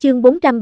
Chương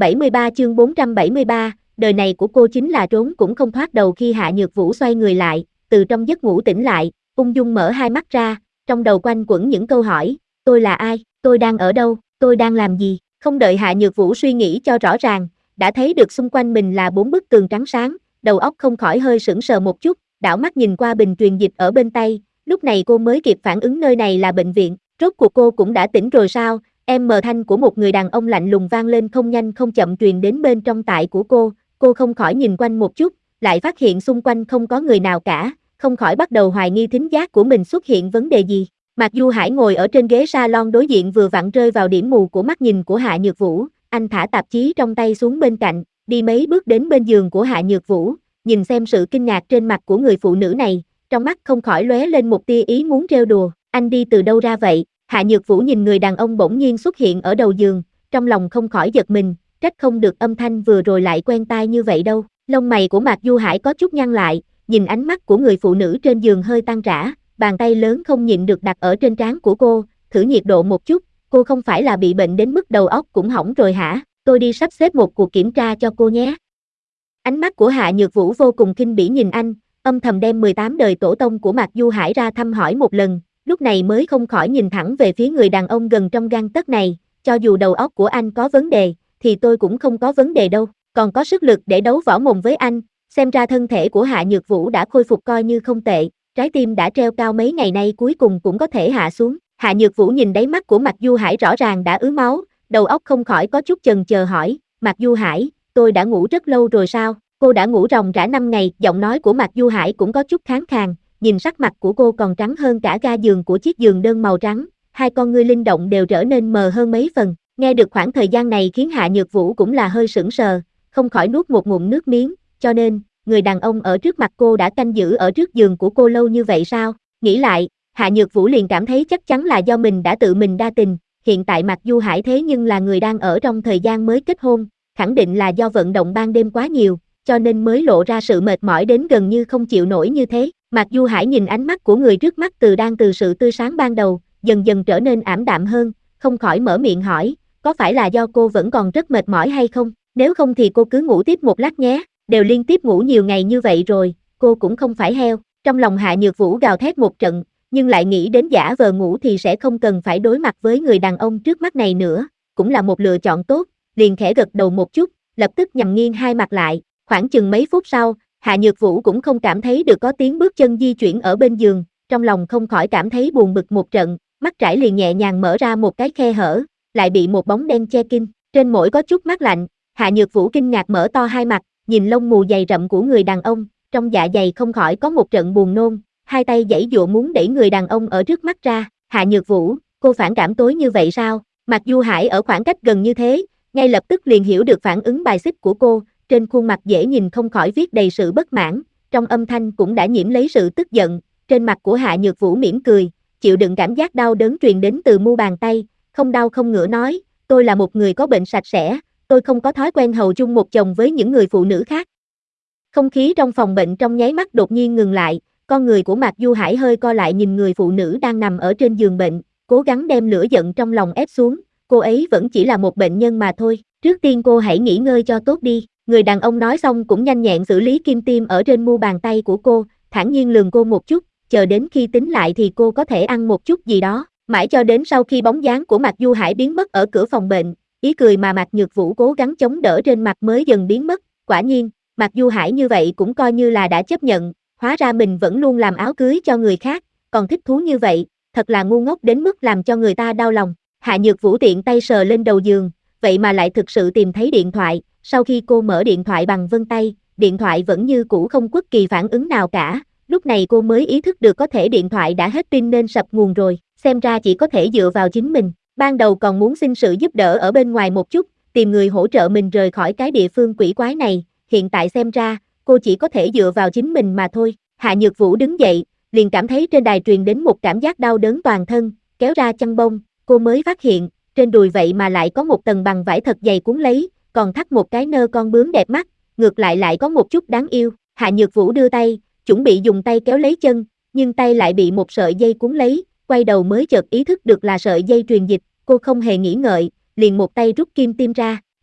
473, đời này của cô chính là trốn cũng không thoát đầu. Khi Hạ Nhược Vũ xoay người lại, từ trong giấc ngủ tỉnh lại, ung dung mở hai mắt ra, trong đầu quanh quẩn những câu hỏi, tôi là ai, tôi đang ở đâu, tôi đang làm gì, không đợi Hạ Nhược Vũ suy nghĩ cho rõ ràng, đã thấy được xung quanh mình là 4 bức tường trắng sáng, đầu óc không khỏi hơi sững sờ một chút, đảo mắt nhìn qua bình truyền dịch ở bên tay, lúc này cô mới kịp phản ứng nơi này là bệnh viện, rốt cuộc cô cũng đã tỉnh rồi sao? Thanh của một người đàn ông lạnh lùng vang lên không nhanh không chậm truyền đến bên trong tai của cô không khỏi nhìn quanh một chút, lại phát hiện xung quanh không có người nào cả, không khỏi bắt đầu hoài nghi thính giác của mình xuất hiện vấn đề gì. Mạc Du Hải ngồi ở trên ghế salon đối diện vừa vặn rơi vào điểm mù của mắt nhìn của Hạ Nhược Vũ, anh thả tạp chí trong tay xuống bên cạnh, đi mấy bước đến bên giường của Hạ Nhược Vũ, nhìn xem sự kinh ngạc trên mặt của người phụ nữ này, trong mắt không khỏi lóe lên một tia ý muốn trêu đùa, anh đi từ đâu ra vậy? Hạ Nhược Vũ nhìn người đàn ông bỗng nhiên xuất hiện ở đầu giường, trong lòng không khỏi giật mình, trách không được âm thanh vừa rồi lại quen tai như vậy đâu. Lông mày của Mạc Du Hải có chút nhăn lại, nhìn ánh mắt của người phụ nữ trên giường hơi tan rã, bàn tay lớn không nhịn được đặt ở trên trán của cô, thử nhiệt độ một chút, cô không phải là bị bệnh đến mức đầu óc cũng hỏng rồi hả? Tôi đi sắp xếp một cuộc kiểm tra cho cô nhé. Ánh mắt của Hạ Nhược Vũ vô cùng khinh bỉ nhìn anh, âm thầm đem 18 đời tổ tông của Mạc Du Hải ra thăm hỏi một lần, lúc này mới không khỏi nhìn thẳng về phía người đàn ông gần trong gang tấc này, cho dù đầu óc của anh có vấn đề, thì tôi cũng không có vấn đề đâu, còn có sức lực để đấu võ mồm với anh, xem ra thân thể của Hạ Nhược Vũ đã khôi phục coi như không tệ, trái tim đã treo cao mấy ngày nay cuối cùng cũng có thể hạ xuống. Hạ Nhược Vũ nhìn đáy mắt của Mạc Du Hải rõ ràng đã ứ máu, đầu óc không khỏi có chút chần chờ hỏi, Mạc Du Hải, tôi đã ngủ rất lâu rồi sao? Cô đã ngủ ròng rã 5 ngày, giọng nói của Mạc Du Hải cũng có chút khàn khàn, nhìn sắc mặt của cô còn trắng hơn cả ga giường của chiếc giường đơn màu trắng, hai con ngươi linh động đều trở nên mờ hơn mấy phần. Nghe được khoảng thời gian này khiến Hạ Nhược Vũ cũng là hơi sững sờ, không khỏi nuốt một ngụm nước miếng, cho nên, người đàn ông ở trước mặt cô đã canh giữ ở trước giường của cô lâu như vậy sao? Nghĩ lại, Hạ Nhược Vũ liền cảm thấy chắc chắn là do mình đã tự mình đa tình, hiện tại Mạc Du Hải thế nhưng là người đang ở trong thời gian mới kết hôn, khẳng định là do vận động ban đêm quá nhiều, cho nên mới lộ ra sự mệt mỏi đến gần như không chịu nổi như thế. Mạc Du Hải nhìn ánh mắt của người trước mắt từ sự tươi sáng ban đầu, dần dần trở nên ảm đạm hơn, không khỏi mở miệng hỏi, có phải là do cô vẫn còn rất mệt mỏi hay không? Nếu không thì cô cứ ngủ tiếp một lát nhé, đều liên tiếp ngủ nhiều ngày như vậy rồi, cô cũng không phải heo. Trong lòng Hạ Nhược Vũ gào thét một trận, nhưng lại nghĩ đến giả vờ ngủ thì sẽ không cần phải đối mặt với người đàn ông trước mắt này nữa, cũng là một lựa chọn tốt, liền khẽ gật đầu một chút, lập tức nhằm nghiêng hai mặt lại, khoảng chừng mấy phút sau, Hạ Nhược Vũ cũng không cảm thấy được có tiếng bước chân di chuyển ở bên giường, trong lòng không khỏi cảm thấy buồn bực một trận, mắt trải liền nhẹ nhàng mở ra một cái khe hở, lại bị một bóng đen che kín, trên mũi có chút mát lạnh, Hạ Nhược Vũ kinh ngạc mở to hai mặt, nhìn lông mù dày rậm của người đàn ông, trong dạ dày không khỏi có một trận buồn nôn, hai tay giãy giụa muốn đẩy người đàn ông ở trước mắt ra. Hạ Nhược Vũ, cô phản cảm tối như vậy sao? Mạc Du Hải ở khoảng cách gần như thế, ngay lập tức liền hiểu được phản ứng bài xích của cô, trên khuôn mặt dễ nhìn không khỏi viết đầy sự bất mãn, trong âm thanh cũng đã nhiễm lấy sự tức giận, trên mặt của Hạ Nhược Vũ mỉm cười, chịu đựng cảm giác đau đớn truyền đến từ mu bàn tay, không đau không ngửa nói, tôi là một người có bệnh sạch sẽ, tôi không có thói quen hầu chung một chồng với những người phụ nữ khác. Không khí trong phòng bệnh trong nháy mắt đột nhiên ngừng lại, con người của Mạc Du Hải hơi co lại nhìn người phụ nữ đang nằm ở trên giường bệnh, cố gắng đem lửa giận trong lòng ép xuống, cô ấy vẫn chỉ là một bệnh nhân mà thôi, trước tiên cô hãy nghỉ ngơi cho tốt đi. Người đàn ông nói xong cũng nhanh nhẹn xử lý kim tiêm ở trên mu bàn tay của cô, thản nhiên lườm cô một chút, chờ đến khi tính lại thì cô có thể ăn một chút gì đó, mãi cho đến sau khi bóng dáng của Mạc Du Hải biến mất ở cửa phòng bệnh, ý cười mà Mạc Nhược Vũ cố gắng chống đỡ trên mặt mới dần biến mất, quả nhiên, Mạc Du Hải như vậy cũng coi như là đã chấp nhận, hóa ra mình vẫn luôn làm áo cưới cho người khác, còn thích thú như vậy, thật là ngu ngốc đến mức làm cho người ta đau lòng. Hạ Nhược Vũ tiện tay sờ lên đầu giường, vậy mà lại thực sự tìm thấy điện thoại. Sau khi cô mở điện thoại bằng vân tay, điện thoại vẫn như cũ không bất kỳ phản ứng nào cả, lúc này cô mới ý thức được có thể điện thoại đã hết pin nên sập nguồn rồi, xem ra chỉ có thể dựa vào chính mình. Ban đầu còn muốn xin sự giúp đỡ ở bên ngoài một chút, tìm người hỗ trợ mình rời khỏi cái địa phương quỷ quái này, hiện tại xem ra, cô chỉ có thể dựa vào chính mình mà thôi. Hạ Nhược Vũ đứng dậy, liền cảm thấy trên đài truyền đến một cảm giác đau đớn toàn thân, kéo ra chăn bông, cô mới phát hiện, trên đùi vậy mà lại có một tầng bằng vải thật dày cuốn lấy, còn thắt một cái nơ con bướm đẹp mắt, ngược lại có một chút đáng yêu. Hạ Nhược Vũ đưa tay, chuẩn bị dùng tay kéo lấy chân, nhưng tay lại bị một sợi dây cuốn lấy, quay đầu mới chợt ý thức được là sợi dây truyền dịch, cô không hề nghĩ ngợi, liền một tay rút kim tiêm ra.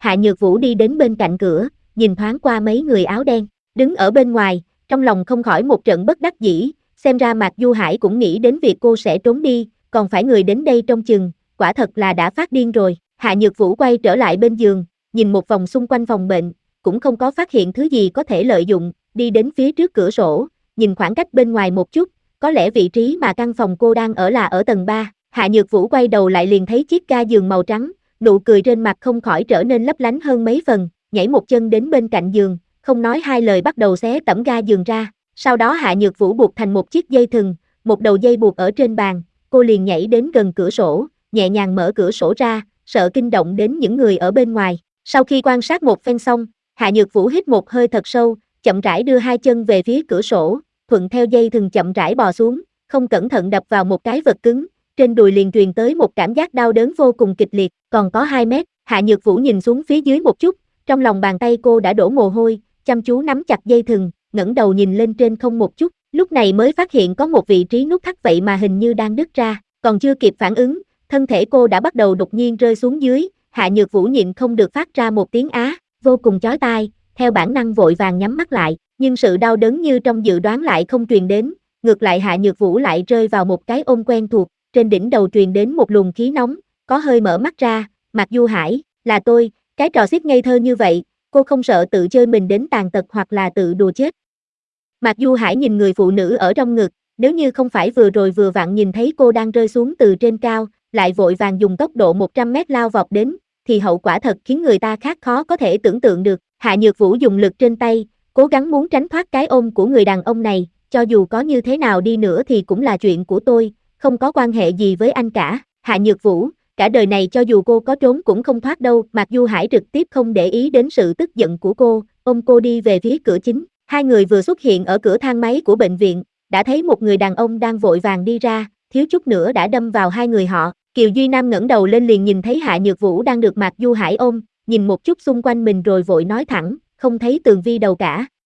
Hạ Nhược Vũ đi đến bên cạnh cửa, nhìn thoáng qua mấy người áo đen, đứng ở bên ngoài, trong lòng không khỏi một trận bất đắc dĩ, xem ra Mạc Du Hải cũng nghĩ đến việc cô sẽ trốn đi, còn phải người đến đây trông chừng, quả thật là đã phát điên rồi. Hạ Nhược Vũ quay trở lại bên giường, nhìn một vòng xung quanh phòng bệnh, cũng không có phát hiện thứ gì có thể lợi dụng, đi đến phía trước cửa sổ, nhìn khoảng cách bên ngoài một chút, có lẽ vị trí mà căn phòng cô đang ở là ở tầng 3. Hạ Nhược Vũ quay đầu lại liền thấy chiếc ga giường màu trắng, nụ cười trên mặt không khỏi trở nên lấp lánh hơn mấy phần, nhảy một chân đến bên cạnh giường, không nói hai lời bắt đầu xé tẩm ga giường ra. Sau đó Hạ Nhược Vũ buộc thành một chiếc dây thừng, một đầu dây buộc ở trên bàn, cô liền nhảy đến gần cửa sổ, nhẹ nhàng mở cửa sổ ra, sợ kinh động đến những người ở bên ngoài. Sau khi quan sát một phen xong, Hạ Nhược Vũ hít một hơi thật sâu, chậm rãi đưa hai chân về phía cửa sổ, thuận theo dây thừng chậm rãi bò xuống, không cẩn thận đập vào một cái vật cứng, trên đùi liền truyền tới một cảm giác đau đớn vô cùng kịch liệt, còn có 2 mét. Hạ Nhược Vũ nhìn xuống phía dưới một chút, trong lòng bàn tay cô đã đổ mồ hôi, chăm chú nắm chặt dây thừng, ngẩng đầu nhìn lên trên không một chút, lúc này mới phát hiện có một vị trí nút thắt vậy mà hình như đang đứt ra, còn chưa kịp phản ứng, thân thể cô đã bắt đầu đột nhiên rơi xuống dưới. Hạ Nhược Vũ nhịn không được phát ra một tiếng á, vô cùng chói tai, theo bản năng vội vàng nhắm mắt lại, nhưng sự đau đớn như trong dự đoán lại không truyền đến, ngược lại Hạ Nhược Vũ lại rơi vào một cái ôm quen thuộc, trên đỉnh đầu truyền đến một luồng khí nóng, có hơi mở mắt ra, Mạc Du Hải, là tôi, cái trò xiết ngây thơ như vậy, cô không sợ tự chơi mình đến tàn tật hoặc là tự đùa chết. Mạc Du Hải nhìn người phụ nữ ở trong ngực, nếu như không phải vừa rồi vừa vặn nhìn thấy cô đang rơi xuống từ trên cao, lại vội vàng dùng tốc độ 100 mét lao vọt đến, thì hậu quả thật khiến người ta khác khó có thể tưởng tượng được. Hạ Nhược Vũ dùng lực trên tay, cố gắng muốn tránh thoát cái ôm của người đàn ông này, cho dù có như thế nào đi nữa thì cũng là chuyện của tôi, không có quan hệ gì với anh cả. Hạ Nhược Vũ, cả đời này cho dù cô có trốn cũng không thoát đâu. Mạc Du Hải trực tiếp không để ý đến sự tức giận của cô, ôm cô đi về phía cửa chính. Hai người vừa xuất hiện ở cửa thang máy của bệnh viện, đã thấy một người đàn ông đang vội vàng đi ra, thiếu chút nữa đã đâm vào hai người họ. Kiều Duy Nam ngẩng đầu lên liền nhìn thấy Hạ Nhược Vũ đang được Mạc Du Hải ôm, nhìn một chút xung quanh mình rồi vội nói thẳng, không thấy Tường Vi đâu cả.